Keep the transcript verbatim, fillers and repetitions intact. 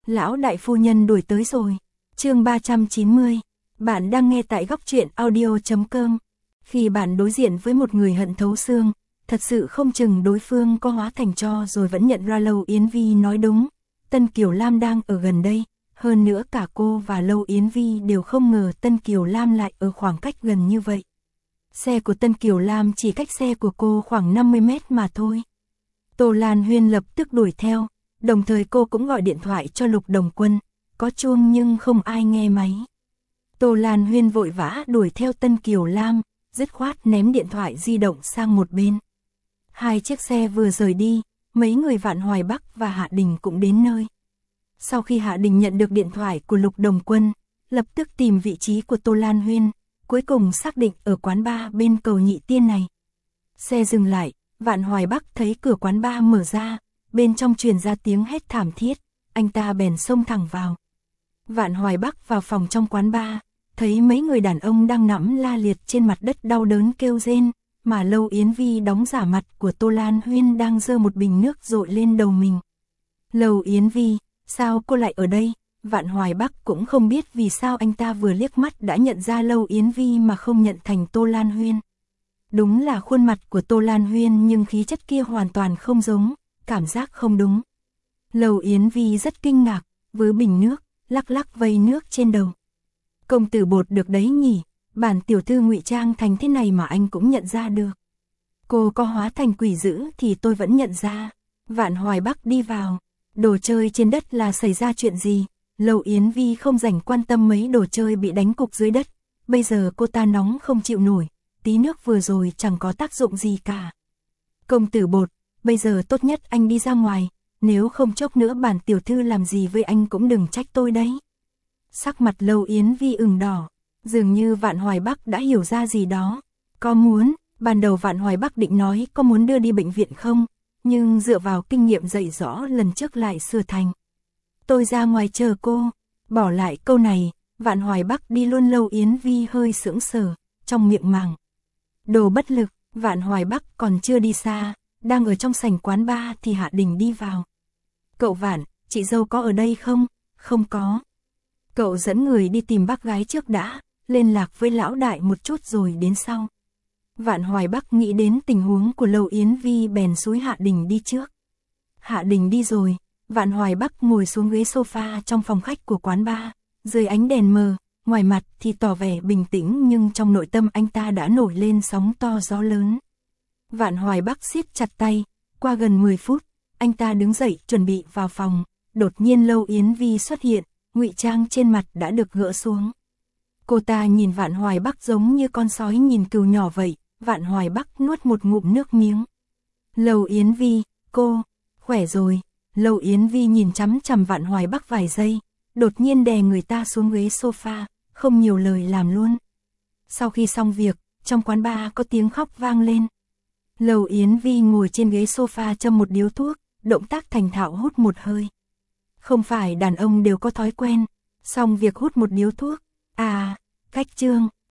Lão đại phu nhân đuổi tới rồi. Chương ba trăm chín mươi. Bạn đang nghe tại góc truyện audio chấm com. Khi bạn đối diện với một người hận thấu xương, thật sự không chừng đối phương có hóa thành tro rồi vẫn nhận ra Lâu Yến Vi nói đúng. Tân Kiều Lam đang ở gần đây, hơn nữa cả cô và Lâu Yến Vi đều không ngờ Tân Kiều Lam lại ở khoảng cách gần như vậy. Xe của Tân Kiều Lam chỉ cách xe của cô khoảng năm mươi mét mà thôi. Tô Lan Huyên lập tức đuổi theo, đồng thời cô cũng gọi điện thoại cho Lục Đồng Quân, có chuông nhưng không ai nghe máy. Tô Lan Huyên vội vã đuổi theo Tân Kiều Lam, dứt khoát ném điện thoại di động sang một bên. Hai chiếc xe vừa rời đi, mấy người Vạn Hoài Bắc và Hạ Đình cũng đến nơi. Sau khi Hạ Đình nhận được điện thoại của Lục Đồng Quân, lập tức tìm vị trí của Tô Lan Huyên, cuối cùng xác định ở quán bar bên cầu Nhị Tiên này. Xe dừng lại, Vạn Hoài Bắc thấy cửa quán bar mở ra, bên trong truyền ra tiếng hét thảm thiết, anh ta bèn xông thẳng vào. Vạn Hoài Bắc vào phòng trong quán bar, thấy mấy người đàn ông đang nằm la liệt trên mặt đất đau đớn kêu rên, mà Lâu Yến Vi đóng giả mặt của Tô Lan Huyên đang giơ một bình nước dội lên đầu mình. Lâu Yến Vi, sao cô lại ở đây? Vạn Hoài Bắc cũng không biết vì sao anh ta vừa liếc mắt đã nhận ra Lâu Yến Vi mà không nhận thành Tô Lan Huyên. Đúng là khuôn mặt của Tô Lan Huyên nhưng khí chất kia hoàn toàn không giống, cảm giác không đúng. Lâu Yến Vi rất kinh ngạc, với bình nước, lắc lắc vây nước trên đầu. Công tử Bột được đấy nhỉ, bản tiểu thư ngụy trang thành thế này mà anh cũng nhận ra được. Cô có hóa thành quỷ dữ thì tôi vẫn nhận ra. Vạn Hoài Bắc đi vào, đồ chơi trên đất là xảy ra chuyện gì? Lâu Yến Vi không rảnh quan tâm mấy đồ chơi bị đánh cục dưới đất, bây giờ cô ta nóng không chịu nổi, tí nước vừa rồi chẳng có tác dụng gì cả. Công tử Bột, bây giờ tốt nhất anh đi ra ngoài, nếu không chốc nữa bản tiểu thư làm gì với anh cũng đừng trách tôi đấy. Sắc mặt Lâu Yến Vi ửng đỏ, dường như Vạn Hoài Bắc đã hiểu ra gì đó. Có muốn, ban đầu Vạn Hoài Bắc định nói có muốn đưa đi bệnh viện không, nhưng dựa vào kinh nghiệm dạy rõ lần trước lại sửa thành. Tôi ra ngoài chờ cô. Bỏ lại câu này, Vạn Hoài Bắc đi luôn. Lâu Yến Vi hơi sững sờ, trong miệng màng. Đồ bất lực, Vạn Hoài Bắc còn chưa đi xa, đang ở trong sảnh quán bar thì Hạ Đình đi vào. Cậu Vạn, chị dâu có ở đây không? Không có. Cậu dẫn người đi tìm bác gái trước đã, liên lạc với lão đại một chút rồi đến sau. Vạn Hoài Bắc nghĩ đến tình huống của Lâu Yến Vi bèn xúi Hạ Đình đi trước. Hạ Đình đi rồi, Vạn Hoài Bắc ngồi xuống ghế sofa trong phòng khách của quán bar, dưới ánh đèn mờ, ngoài mặt thì tỏ vẻ bình tĩnh nhưng trong nội tâm anh ta đã nổi lên sóng to gió lớn. Vạn Hoài Bắc siết chặt tay, qua gần mười phút, anh ta đứng dậy chuẩn bị vào phòng, đột nhiên Lâu Yến Vi xuất hiện, ngụy trang trên mặt đã được gỡ xuống. Cô ta nhìn Vạn Hoài Bắc giống như con sói nhìn cừu nhỏ vậy, Vạn Hoài Bắc nuốt một ngụm nước miếng. Lâu Yến Vi, cô, khỏe rồi. Lâu Yến Vi nhìn chằm chằm Vạn Hoài Bắc vài giây, đột nhiên đè người ta xuống ghế sofa, không nhiều lời làm luôn. Sau khi xong việc, trong quán bar có tiếng khóc vang lên. Lâu Yến Vi ngồi trên ghế sofa châm một điếu thuốc, động tác thành thạo hút một hơi. Không phải đàn ông đều có thói quen, xong việc hút một điếu thuốc. À, cách chương,